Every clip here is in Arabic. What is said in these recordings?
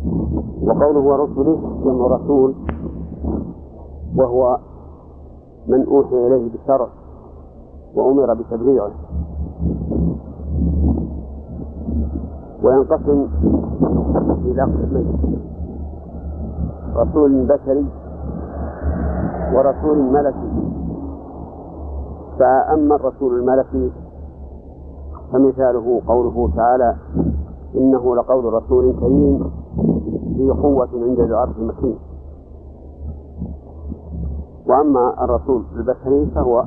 وقوله ورسله جمع رسول، وهو من أوحي إليه بالشرع وأمر بتبليغه. وينقسم إلى قسمين: رسول بشري ورسول ملكي. فأما الرسول الملكي فمثاله قوله تعالى: إنه لقول رسول كريم ذي قوة عند ذي العرش مكين. وأما الرسول البشري فهو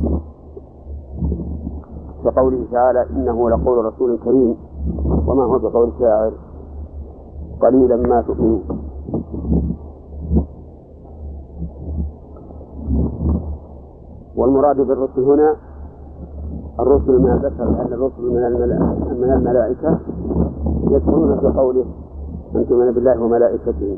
كقوله تعالى: إنه لقول رسول كريم وما هو بقول شاعر قليلا ما تؤمنون. والمراد بالرسل هنا الرسل من البشر، لأن الرسل من الملائكة يدخلون في قوله: أن تؤمن بالله وملائكته.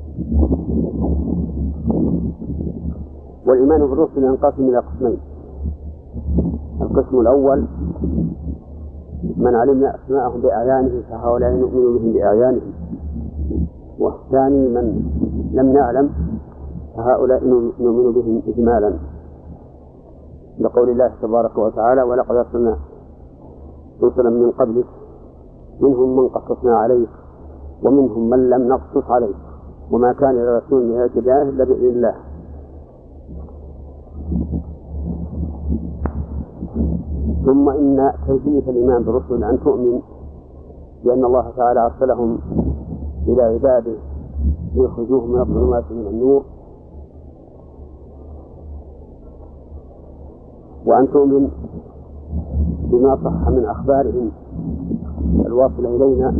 والإيمان بالرسل ينقسم إلى قسمين: القسم الأول من علمنا أسماءهم بأعيانه فهؤلاء نؤمن بهم بأعيانهم، والثاني من لم نعلم فهؤلاء نؤمن بهم إجمالا، لقول الله تبارك وتعالى: ولقد أرسلنا رسلا من قبلك منهم من قصصنا عليك ومنهم من لم نقصص عليك وما كان لرسول أن يأتي بآية إلا بإذن الله. ثم إن كيفية الإيمان بالرسل أن تؤمن بأن الله تعالى أرسلهم إلى عباده ليخرجوهم من الظلمات من النور، وأن تؤمن بما صح من أخبارهم الواصل إلينا.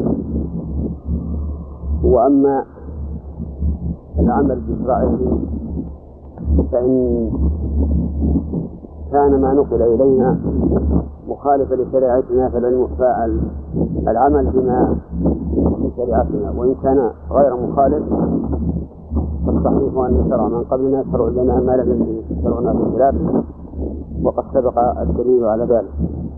وأما العمل بشرائعهم فإن كان ما نقل إلينا مخالفا لشريعتنا فالعمل بما في شريعتنا، وإن كان غير مخالف فالصحيح أن شرع من قبلنا شرع لنا ما لم يشرعنا في خلافه، وقد سبق الدليل على ذلك.